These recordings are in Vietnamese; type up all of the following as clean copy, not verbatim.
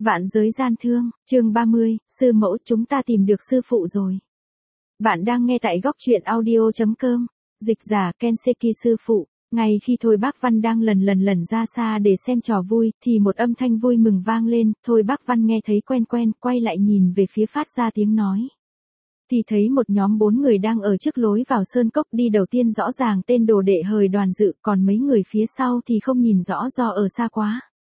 Vạn giới gian thương, chương 30, sư mẫu chúng ta tìm được sư phụ rồi. Bạn đang nghe tại góc truyện audio.com, dịch giả Kenseki sư phụ. Ngay khi Thôi Bác Văn đang lần ra xa để xem trò vui, thì một âm thanh vui mừng vang lên, Thôi Bác Văn nghe thấy quen, quay lại nhìn về phía phát ra tiếng nói. Thì thấy một nhóm 4 người đang ở trước lối vào sơn cốc, đi đầu tiên rõ ràng tên đồ đệ hời Đoàn Dự, còn mấy người phía sau thì không nhìn rõ do ở xa quá.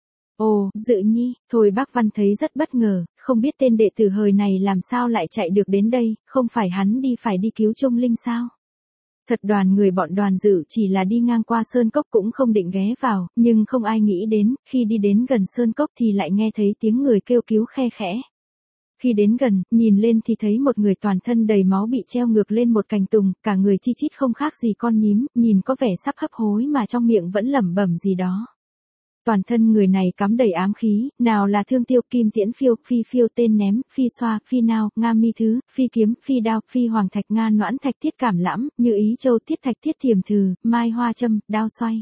Ồ, Dự Nhi, Thôi Bác Văn thấy rất bất ngờ, không biết tên đệ tử hời này làm sao lại chạy được đến đây, không phải hắn phải đi cứu Trung Linh sao? Thật đoàn người bọn Đoàn Dự chỉ là đi ngang qua sơn cốc cũng không định ghé vào, nhưng không ai nghĩ đến, khi đi đến gần sơn cốc thì lại nghe thấy tiếng người kêu cứu khe khẽ. Khi đến gần, nhìn lên thì thấy một người toàn thân đầy máu bị treo ngược lên một cành tùng, cả người chi chít không khác gì con nhím, nhìn có vẻ sắp hấp hối mà trong miệng vẫn lẩm bẩm gì đó. Toàn thân người này cắm đầy ám khí, nào là thương tiêu, kim tiễn phiêu, phi phiêu, tên ném, phi xoa, phi nao, nga mi thứ, phi kiếm, phi đao, phi hoàng thạch, nga noãn thạch, thiết cảm lãm, như ý châu, thiết thạch, thiết thiềm thừ, mai hoa châm, đao xoay.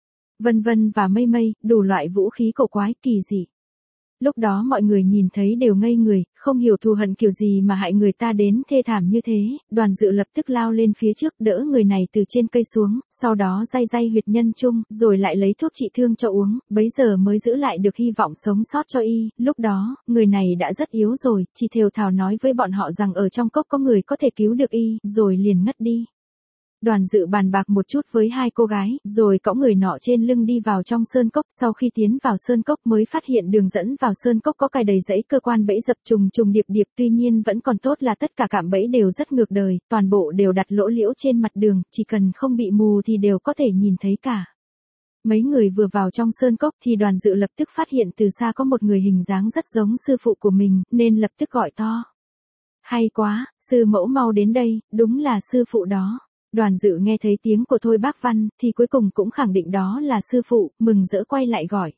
Vân vân và mây mây, đủ loại vũ khí cổ quái, kỳ dị. Lúc đó mọi người nhìn thấy đều ngây người, không hiểu thù hận kiểu gì mà hại người ta đến thê thảm như thế. Đoàn Dự lập tức lao lên phía trước đỡ người này từ trên cây xuống, sau đó day huyệt nhân trung, rồi lại lấy thuốc trị thương cho uống, bấy giờ mới giữ lại được hy vọng sống sót cho y. Lúc đó, người này đã rất yếu rồi, chỉ thều thào nói với bọn họ rằng ở trong cốc có người có thể cứu được y, rồi liền ngất đi. Đoàn Dự bàn bạc một chút với hai cô gái, rồi cõng người nọ trên lưng đi vào trong sơn cốc. Sau khi tiến vào sơn cốc mới phát hiện đường dẫn vào sơn cốc có cài đầy dãy cơ quan bẫy dập trùng điệp, tuy nhiên vẫn còn tốt là tất cả cạm bẫy đều rất ngược đời, toàn bộ đều đặt lỗ liễu trên mặt đường, chỉ cần không bị mù thì đều có thể nhìn thấy cả. Mấy người vừa vào trong sơn cốc thì Đoàn Dự lập tức phát hiện từ xa có một người hình dáng rất giống sư phụ của mình, nên lập tức gọi to. Hay quá, sư mẫu mau đến đây, đúng là sư phụ đó. Đoàn Dự nghe thấy tiếng của Thôi Bác Văn, thì cuối cùng cũng khẳng định đó là sư phụ, mừng rỡ quay lại gọi.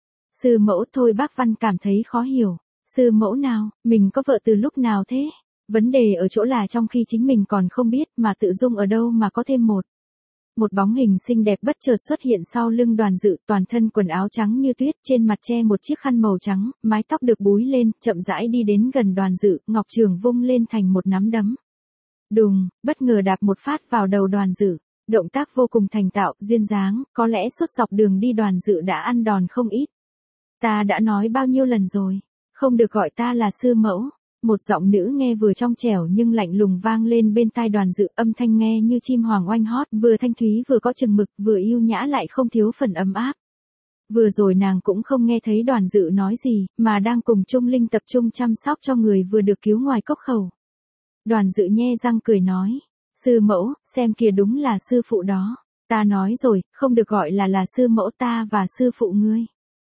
Sư mẫu. Thôi Bác Văn cảm thấy khó hiểu. Sư mẫu nào, mình có vợ từ lúc nào thế? Vấn đề ở chỗ là trong khi chính mình còn không biết mà tự dung ở đâu mà có thêm một bóng hình xinh đẹp bất chợt xuất hiện sau lưng Đoàn Dự, toàn thân quần áo trắng như tuyết, trên mặt che một chiếc khăn màu trắng, mái tóc được búi lên, chậm rãi đi đến gần Đoàn Dự, ngọc trường vung lên thành một nắm đấm. Đùng, bất ngờ đạp một phát vào đầu Đoàn Dự. Động tác vô cùng thành thạo, duyên dáng, có lẽ suốt dọc đường đi Đoàn Dự đã ăn đòn không ít. Ta đã nói bao nhiêu lần rồi, không được gọi ta là sư mẫu. Một giọng nữ nghe vừa trong trẻo nhưng lạnh lùng vang lên bên tai Đoàn Dự, âm thanh nghe như chim hoàng oanh hót, vừa thanh thúy vừa có chừng mực, vừa yêu nhã lại không thiếu phần ấm áp. Vừa rồi nàng cũng không nghe thấy Đoàn Dự nói gì, mà đang cùng Trung Linh tập trung chăm sóc cho người vừa được cứu ngoài cốc khẩu. Đoàn Dự nhe răng cười nói, sư mẫu, xem kìa đúng là sư phụ đó. Ta nói rồi, không được gọi là sư mẫu ta và sư phụ ngươi.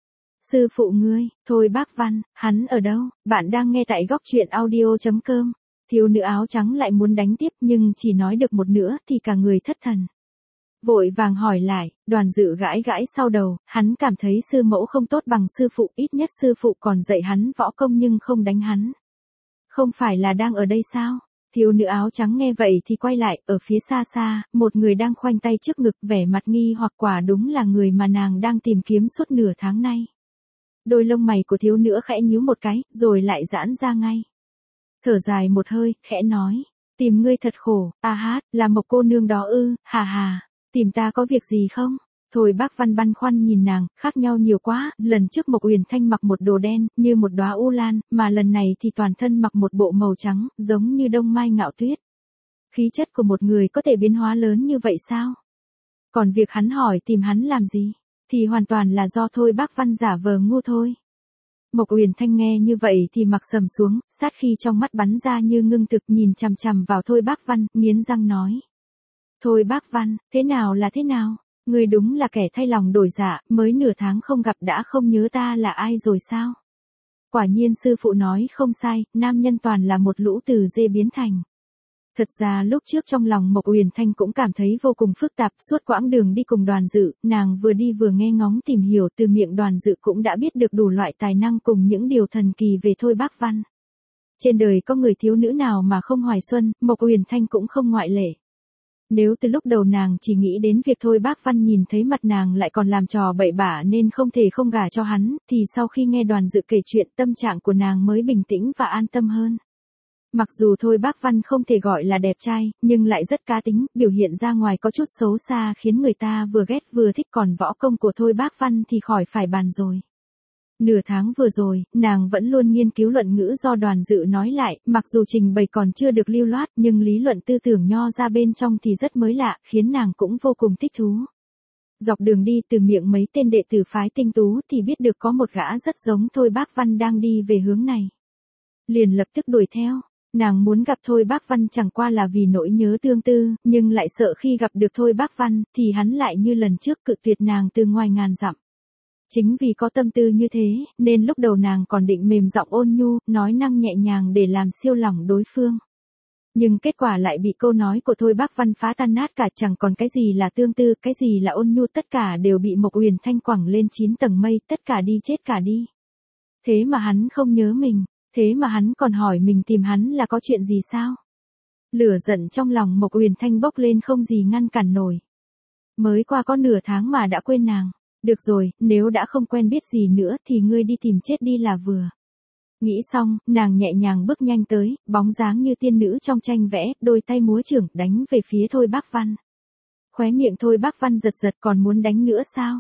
Sư phụ ngươi, Thôi Bác Văn, hắn ở đâu? Bạn đang nghe tại góc truyện audio.com. Thiếu nữ áo trắng lại muốn đánh tiếp nhưng chỉ nói được một nửa thì cả người thất thần. Vội vàng hỏi lại, Đoàn Dự gãi sau đầu, hắn cảm thấy sư mẫu không tốt bằng sư phụ, ít nhất sư phụ còn dạy hắn võ công nhưng không đánh hắn. Không phải là đang ở đây sao? Thiếu nữ áo trắng nghe vậy thì quay lại, ở phía xa, một người đang khoanh tay trước ngực, vẻ mặt nghi hoặc, quả đúng là người mà nàng đang tìm kiếm suốt nửa tháng nay. Đôi lông mày của thiếu nữ khẽ nhíu một cái, rồi lại giãn ra ngay. Thở dài một hơi, khẽ nói, tìm ngươi thật khổ, là Mộc cô nương đó ư, hà, tìm ta có việc gì không? Thôi Bác Văn băn khoăn nhìn nàng, khác nhau nhiều quá, lần trước Mộc Uyển Thanh mặc một đồ đen, như một đóa u lan, mà lần này thì toàn thân mặc một bộ màu trắng, giống như đông mai ngạo tuyết. Khí chất của một người có thể biến hóa lớn như vậy sao? Còn việc hắn hỏi tìm hắn làm gì, thì hoàn toàn là do Thôi Bác Văn giả vờ ngu thôi. Mộc Uyển Thanh nghe như vậy thì mặt sầm xuống, sát khí trong mắt bắn ra như ngưng thực, nhìn chằm chằm vào Thôi Bác Văn, nghiến răng nói. Thôi Bác Văn, thế nào là thế nào? Ngươi đúng là kẻ thay lòng đổi dạ, mới nửa tháng không gặp đã không nhớ ta là ai rồi sao? Quả nhiên sư phụ nói không sai, nam nhân toàn là một lũ từ dê biến thành. Thật ra lúc trước trong lòng Mộc Uyển Thanh cũng cảm thấy vô cùng phức tạp, suốt quãng đường đi cùng Đoàn Dự, nàng vừa đi vừa nghe ngóng tìm hiểu, từ miệng Đoàn Dự cũng đã biết được đủ loại tài năng cùng những điều thần kỳ về Thôi Bác Văn. Trên đời có người thiếu nữ nào mà không hoài xuân, Mộc Uyển Thanh cũng không ngoại lệ. Nếu từ lúc đầu nàng chỉ nghĩ đến việc Thôi Bác Văn nhìn thấy mặt nàng lại còn làm trò bậy bạ nên không thể không gả cho hắn, thì sau khi nghe Đoàn Dự kể chuyện tâm trạng của nàng mới bình tĩnh và an tâm hơn. Mặc dù Thôi Bác Văn không thể gọi là đẹp trai, nhưng lại rất cá tính, biểu hiện ra ngoài có chút xấu xa khiến người ta vừa ghét vừa thích, còn võ công của Thôi Bác Văn thì khỏi phải bàn rồi. Nửa tháng vừa rồi, nàng vẫn luôn nghiên cứu luận ngữ do Đoàn Dự nói lại, mặc dù trình bày còn chưa được lưu loát nhưng lý luận tư tưởng nho ra bên trong thì rất mới lạ, khiến nàng cũng vô cùng thích thú. Dọc đường đi từ miệng mấy tên đệ tử phái tinh tú thì biết được có một gã rất giống Thôi Bác Văn đang đi về hướng này. Liền lập tức đuổi theo. Nàng muốn gặp Thôi Bác Văn chẳng qua là vì nỗi nhớ tương tư, nhưng lại sợ khi gặp được Thôi Bác Văn thì hắn lại như lần trước cự tuyệt nàng từ ngoài ngàn dặm. Chính vì có tâm tư như thế, nên lúc đầu nàng còn định mềm giọng ôn nhu, nói năng nhẹ nhàng để làm siêu lòng đối phương. Nhưng kết quả lại bị câu nói của Thôi Bác Văn phá tan nát cả, chẳng còn cái gì là tương tư, cái gì là ôn nhu, tất cả đều bị Mộc Uyển Thanh quẳng lên 9 tầng mây, tất cả đi chết cả đi. Thế mà hắn không nhớ mình, thế mà hắn còn hỏi mình tìm hắn là có chuyện gì sao? Lửa giận trong lòng Mộc Uyển Thanh bốc lên không gì ngăn cản nổi. Mới qua có nửa tháng mà đã quên nàng. Được rồi, nếu đã không quen biết gì nữa thì ngươi đi tìm chết đi là vừa. Nghĩ xong, nàng nhẹ nhàng bước nhanh tới, bóng dáng như tiên nữ trong tranh vẽ, đôi tay múa chưởng đánh về phía Thôi Bác Văn. Khóe miệng Thôi Bác Văn giật giật, còn muốn đánh nữa sao?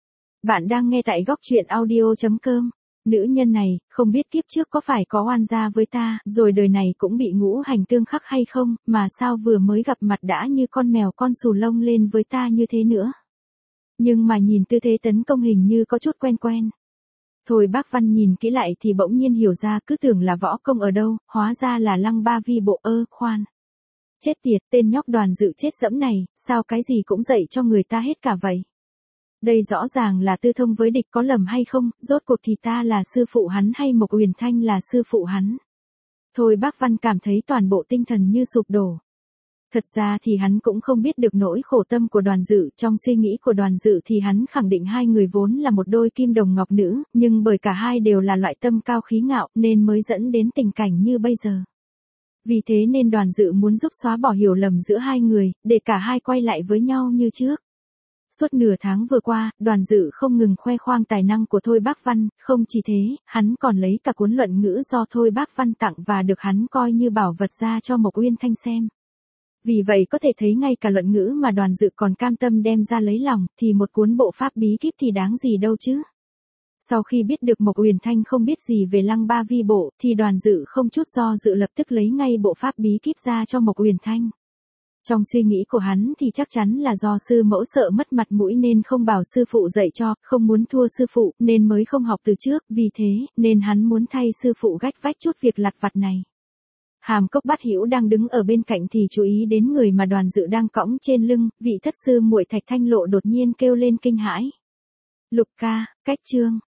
Bạn đang nghe tại góc truyện audio.com. Nữ nhân này, không biết kiếp trước có phải có oan gia với ta, rồi đời này cũng bị ngũ hành tương khắc hay không, mà sao vừa mới gặp mặt đã như con mèo con xù lông lên với ta như thế nữa. Nhưng mà nhìn tư thế tấn công hình như có chút quen quen. Thôi Bác Văn nhìn kỹ lại thì bỗng nhiên hiểu ra, cứ tưởng là võ công ở đâu, hóa ra là Lăng Ba Vi bộ. Khoan. Chết tiệt, tên nhóc Đoàn Dự chết dẫm này, sao cái gì cũng dạy cho người ta hết cả vậy. Đây rõ ràng là tư thông với địch, có lầm hay không, rốt cuộc thì ta là sư phụ hắn hay Mộc Uyển Thanh là sư phụ hắn. Thôi Bác Văn cảm thấy toàn bộ tinh thần như sụp đổ. Thật ra thì hắn cũng không biết được nỗi khổ tâm của Đoàn Dự, trong suy nghĩ của Đoàn Dự thì hắn khẳng định hai người vốn là một đôi kim đồng ngọc nữ, nhưng bởi cả hai đều là loại tâm cao khí ngạo nên mới dẫn đến tình cảnh như bây giờ. Vì thế nên Đoàn Dự muốn giúp xóa bỏ hiểu lầm giữa hai người, để cả hai quay lại với nhau như trước. Suốt nửa tháng vừa qua, Đoàn Dự không ngừng khoe khoang tài năng của Thôi Bác Văn, không chỉ thế, hắn còn lấy cả cuốn luận ngữ do Thôi Bác Văn tặng và được hắn coi như bảo vật ra cho Mộc Uyển Thanh xem. Vì vậy có thể thấy ngay cả luận ngữ mà Đoàn Dự còn cam tâm đem ra lấy lòng, thì một cuốn bộ pháp bí kíp thì đáng gì đâu chứ. Sau khi biết được Mộc Uyển Thanh không biết gì về Lăng Ba Vi bộ, thì Đoàn Dự không chút do dự lập tức lấy ngay bộ pháp bí kíp ra cho Mộc Uyển Thanh. Trong suy nghĩ của hắn thì chắc chắn là do sư mẫu sợ mất mặt mũi nên không bảo sư phụ dạy cho, không muốn thua sư phụ nên mới không học từ trước, vì thế nên hắn muốn thay sư phụ gách vách chút việc lặt vặt này. Hàm Cốc Bát Hữu đang đứng ở bên cạnh thì chú ý đến người mà Đoàn Dự đang cõng trên lưng, vị thất sư muội Thạch Thanh Lộ đột nhiên kêu lên kinh hãi. Lục ca, cách chương,